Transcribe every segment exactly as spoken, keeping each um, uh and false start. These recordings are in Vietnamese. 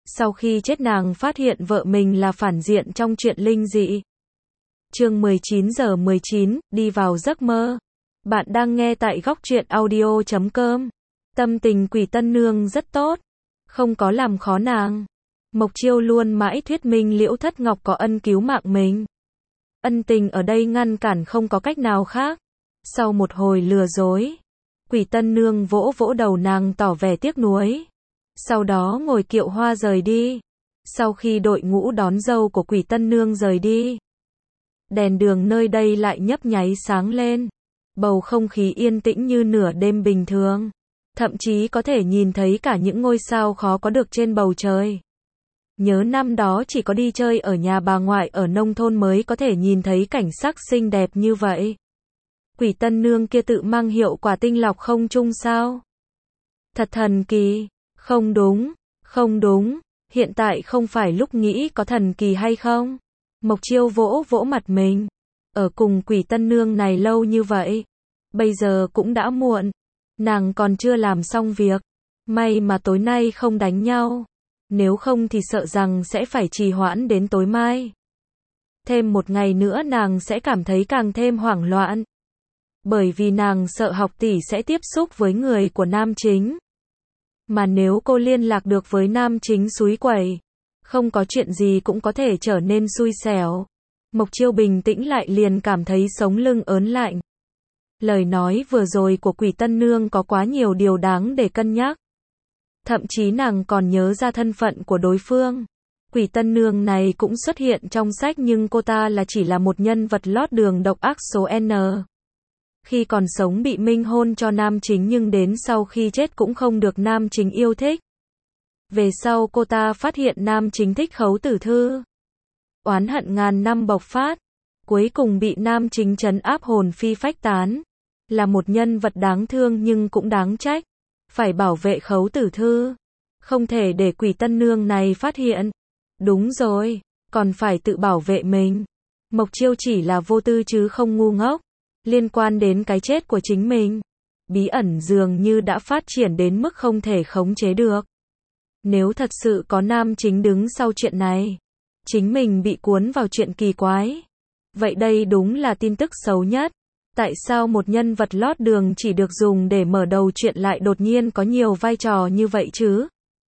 Sau khi chết nàng phát hiện vợ mình là phản diện trong chuyện linh dị. Chương mười chín giờ mười chín, đi vào giấc mơ. Bạn đang nghe tại góc truyện audio chấm com. Tâm tình Quỷ Tân Nương rất tốt, không có làm khó nàng. Mộc Chiêu luôn mãi thuyết minh Liễu Thất Ngọc có ân cứu mạng mình. Ân tình ở đây ngăn cản không có cách nào khác. Sau một hồi lừa dối, Quỷ Tân Nương vỗ vỗ đầu nàng tỏ vẻ tiếc nuối. Sau đó ngồi kiệu hoa rời đi. Sau khi đội ngũ đón dâu của Quỷ Tân Nương rời đi, đèn đường nơi đây lại nhấp nháy sáng lên. Bầu không khí yên tĩnh như nửa đêm bình thường. Thậm chí có thể nhìn thấy cả những ngôi sao khó có được trên bầu trời. Nhớ năm đó chỉ có đi chơi ở nhà bà ngoại ở nông thôn mới có thể nhìn thấy cảnh sắc xinh đẹp như vậy. Quỷ Tân Nương kia tự mang hiệu quả tinh lọc không chung sao? Thật thần kỳ. Không đúng, không đúng, hiện tại không phải lúc nghĩ có thần kỳ hay không? Mộc Chiêu vỗ vỗ mặt mình. Ở cùng Quỷ Tân Nương này lâu như vậy, bây giờ cũng đã muộn. Nàng còn chưa làm xong việc. May mà tối nay không đánh nhau. Nếu không thì sợ rằng sẽ phải trì hoãn đến tối mai. Thêm một ngày nữa nàng sẽ cảm thấy càng thêm hoảng loạn. Bởi vì nàng sợ học tỷ sẽ tiếp xúc với người của nam chính. Mà nếu cô liên lạc được với nam chính xúi quẩy, không có chuyện gì cũng có thể trở nên xui xẻo. Mộc Chiêu bình tĩnh lại liền cảm thấy sống lưng ớn lạnh. Lời nói vừa rồi của Quỷ Tân Nương có quá nhiều điều đáng để cân nhắc. Thậm chí nàng còn nhớ ra thân phận của đối phương. Quỷ Tân Nương này cũng xuất hiện trong sách nhưng cô ta là chỉ là một nhân vật lót đường độc ác số N. Khi còn sống bị minh hôn cho nam chính nhưng đến sau khi chết cũng không được nam chính yêu thích. Về sau cô ta phát hiện nam chính thích Khấu Tử Thư. Oán hận ngàn năm bộc phát. Cuối cùng bị nam chính trấn áp hồn phi phách tán. Là một nhân vật đáng thương nhưng cũng đáng trách. Phải bảo vệ Khấu Tử Thư. Không thể để Quỷ Tân Nương này phát hiện. Đúng rồi, còn phải tự bảo vệ mình. Mộc Chiêu chỉ là vô tư chứ không ngu ngốc. Liên quan đến cái chết của chính mình, bí ẩn dường như đã phát triển đến mức không thể khống chế được. Nếu thật sự có nam chính đứng sau chuyện này, chính mình bị cuốn vào chuyện kỳ quái, vậy đây đúng là tin tức xấu nhất. Tại sao một nhân vật lót đường chỉ được dùng để mở đầu chuyện lại đột nhiên có nhiều vai trò như vậy chứ?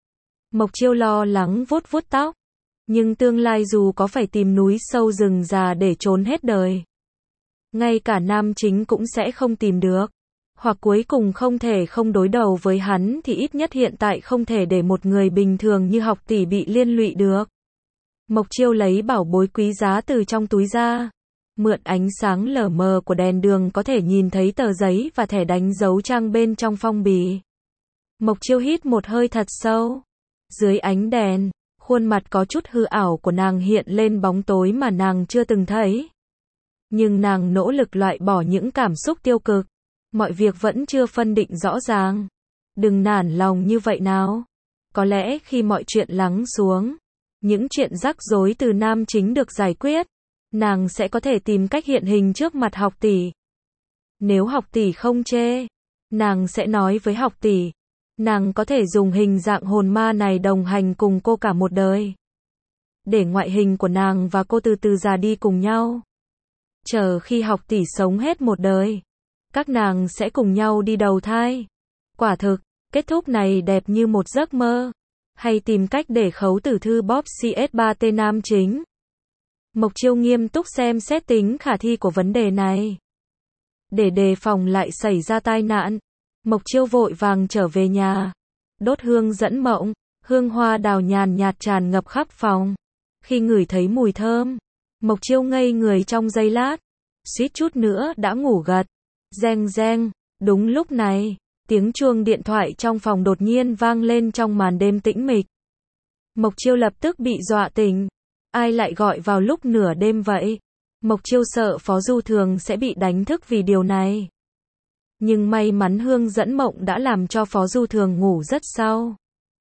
Mộc Chiêu lo lắng vuốt vuốt tóc. Nhưng tương lai dù có phải tìm núi sâu rừng già để trốn hết đời, ngay cả nam chính cũng sẽ không tìm được. Hoặc cuối cùng không thể không đối đầu với hắn thì ít nhất hiện tại không thể để một người bình thường như học tỷ bị liên lụy được. Mộc Chiêu lấy bảo bối quý giá từ trong túi ra. Mượn ánh sáng lờ mờ của đèn đường có thể nhìn thấy tờ giấy và thẻ đánh dấu trang bên trong phong bì. Mộc Chiêu hít một hơi thật sâu. Dưới ánh đèn, khuôn mặt có chút hư ảo của nàng hiện lên bóng tối mà nàng chưa từng thấy. Nhưng nàng nỗ lực loại bỏ những cảm xúc tiêu cực. Mọi việc vẫn chưa phân định rõ ràng. Đừng nản lòng như vậy nào. Có lẽ khi mọi chuyện lắng xuống, những chuyện rắc rối từ nam chính được giải quyết, nàng sẽ có thể tìm cách hiện hình trước mặt học tỷ. Nếu học tỷ không chê, nàng sẽ nói với học tỷ, nàng có thể dùng hình dạng hồn ma này đồng hành cùng cô cả một đời. Để ngoại hình của nàng và cô từ từ già đi cùng nhau. Chờ khi học tỷ sống hết một đời, các nàng sẽ cùng nhau đi đầu thai. Quả thực, kết thúc này đẹp như một giấc mơ. Hay tìm cách để Khấu Tử Thư bóp xê ét ba T nam chính. Mộc Chiêu nghiêm túc xem xét tính khả thi của vấn đề này. Để đề phòng lại xảy ra tai nạn, Mộc Chiêu vội vàng trở về nhà. Đốt hương dẫn mộng, hương hoa đào nhàn nhạt tràn ngập khắp phòng. Khi ngửi thấy mùi thơm, Mộc Chiêu ngây người trong giây lát, suýt chút nữa đã ngủ gật. Reng reng, đúng lúc này, tiếng chuông điện thoại trong phòng đột nhiên vang lên trong màn đêm tĩnh mịch. Mộc Chiêu lập tức bị dọa tỉnh. Ai lại gọi vào lúc nửa đêm vậy? Mộc Chiêu sợ Phó Du Thường sẽ bị đánh thức vì điều này. Nhưng may mắn hương dẫn mộng đã làm cho Phó Du Thường ngủ rất sâu.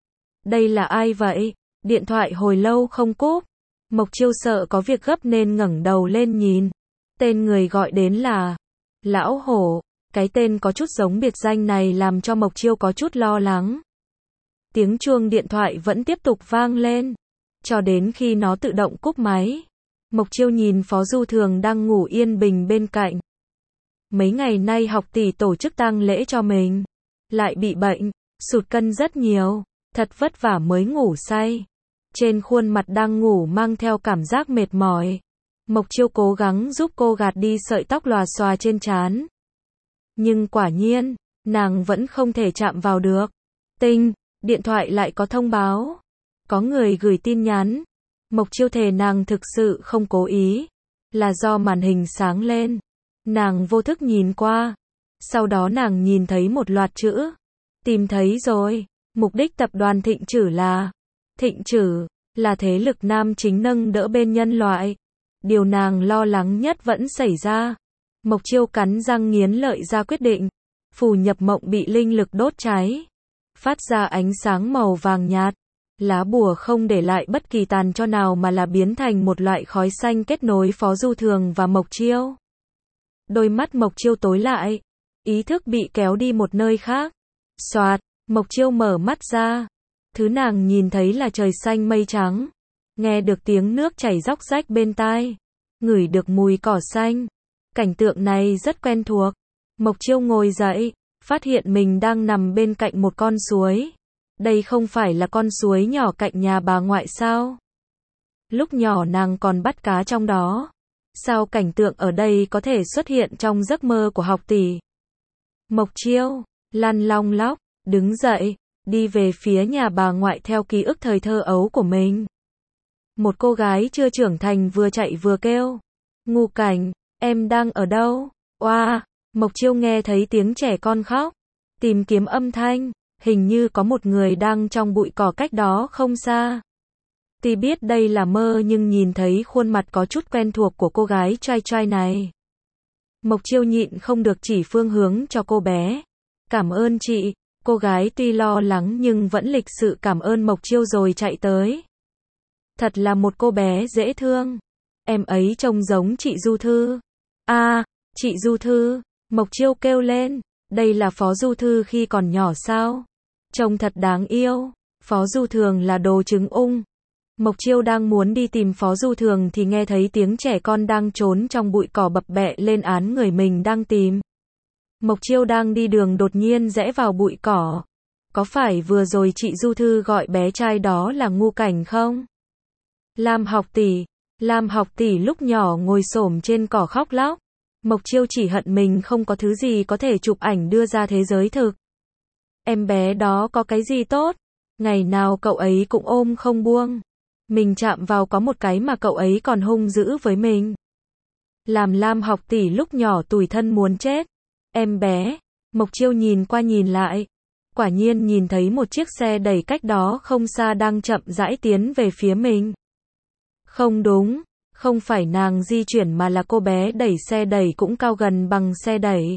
Đây là ai vậy? Điện thoại hồi lâu không cúp. Mộc Chiêu sợ có việc gấp nên ngẩng đầu lên nhìn. Tên người gọi đến là Lão Hổ. Cái tên có chút giống biệt danh này làm cho Mộc Chiêu có chút lo lắng. Tiếng chuông điện thoại vẫn tiếp tục vang lên, cho đến khi nó tự động cúp máy. Mộc Chiêu nhìn Phó Du Thường đang ngủ yên bình bên cạnh. Mấy ngày nay học tỷ tổ chức tang lễ cho mình, lại bị bệnh, sụt cân rất nhiều, thật vất vả mới ngủ say. Trên khuôn mặt đang ngủ mang theo cảm giác mệt mỏi. Mộc Chiêu cố gắng giúp cô gạt đi sợi tóc lòa xòa trên trán. Nhưng quả nhiên, nàng vẫn không thể chạm vào được. Tinh, điện thoại lại có thông báo. Có người gửi tin nhắn. Mộc Chiêu thề nàng thực sự không cố ý, là do màn hình sáng lên. Nàng vô thức nhìn qua. Sau đó nàng nhìn thấy một loạt chữ. Tìm thấy rồi. Mục đích tập đoàn Thịnh Trử là Thịnh Trử là thế lực nam chính nâng đỡ bên nhân loại. Điều nàng lo lắng nhất vẫn xảy ra. Mộc Chiêu cắn răng nghiến lợi ra quyết định. Phù nhập mộng bị linh lực đốt cháy, phát ra ánh sáng màu vàng nhạt. Lá bùa không để lại bất kỳ tàn tro nào mà là biến thành một loại khói xanh kết nối Phó Du Thường và Mộc Chiêu. Đôi mắt Mộc Chiêu tối lại, ý thức bị kéo đi một nơi khác. Soạt, Mộc Chiêu mở mắt ra. Thứ nàng nhìn thấy là trời xanh mây trắng. Nghe được tiếng nước chảy róc rách bên tai. Ngửi được mùi cỏ xanh. Cảnh tượng này rất quen thuộc. Mộc Chiêu ngồi dậy, phát hiện mình đang nằm bên cạnh một con suối. Đây không phải là con suối nhỏ cạnh nhà bà ngoại sao? Lúc nhỏ nàng còn bắt cá trong đó. Sao cảnh tượng ở đây có thể xuất hiện trong giấc mơ của học tỷ? Mộc Chiêu lăn long lóc, đứng dậy, đi về phía nhà bà ngoại theo ký ức thời thơ ấu của mình. Một cô gái chưa trưởng thành vừa chạy vừa kêu. Ngu Cảnh, em đang ở đâu? Oa, wow. Mộc Chiêu nghe thấy tiếng trẻ con khóc. Tìm kiếm âm thanh, hình như có một người đang trong bụi cỏ cách đó không xa. Tuy biết đây là mơ nhưng nhìn thấy khuôn mặt có chút quen thuộc của cô gái trai trai này. Mộc Chiêu nhịn không được chỉ phương hướng cho cô bé. Cảm ơn chị. Cô gái tuy lo lắng nhưng vẫn lịch sự cảm ơn Mộc Chiêu rồi chạy tới. Thật là một cô bé dễ thương. Em ấy trông giống chị Du Thư. A, à, chị Du Thư. Mộc Chiêu kêu lên. Đây là Phó Du Thư khi còn nhỏ sao? Trông thật đáng yêu. Phó Du Thường là đồ trứng ung. Mộc Chiêu đang muốn đi tìm Phó Du Thường thì nghe thấy tiếng trẻ con đang trốn trong bụi cỏ bập bẹ lên án người mình đang tìm. Mộc Chiêu đang đi đường đột nhiên rẽ vào bụi cỏ. Có phải vừa rồi chị Du Thư gọi bé trai đó là Ngu Cảnh không? Lam học tỷ. Lam học tỷ lúc nhỏ ngồi xổm trên cỏ khóc lóc. Mộc Chiêu chỉ hận mình không có thứ gì có thể chụp ảnh đưa ra thế giới thực. Em bé đó có cái gì tốt? Ngày nào cậu ấy cũng ôm không buông. Mình chạm vào có một cái mà cậu ấy còn hung dữ với mình. Làm Lam học tỷ lúc nhỏ tủi thân muốn chết. Em bé. Mộc Chiêu nhìn qua nhìn lại. Quả nhiên nhìn thấy một chiếc xe đẩy cách đó không xa đang chậm rãi tiến về phía mình. Không đúng. Không phải nàng di chuyển mà là cô bé đẩy xe đẩy cũng cao gần bằng xe đẩy.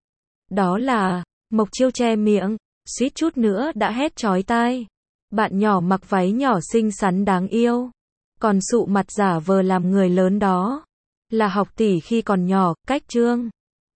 Đó là... Mộc Chiêu che miệng, suýt chút nữa đã hét chói tai. Bạn nhỏ mặc váy nhỏ xinh xắn đáng yêu. Còn sụ mặt giả vờ làm người lớn đó. Là học tỷ khi còn nhỏ, cách Trương.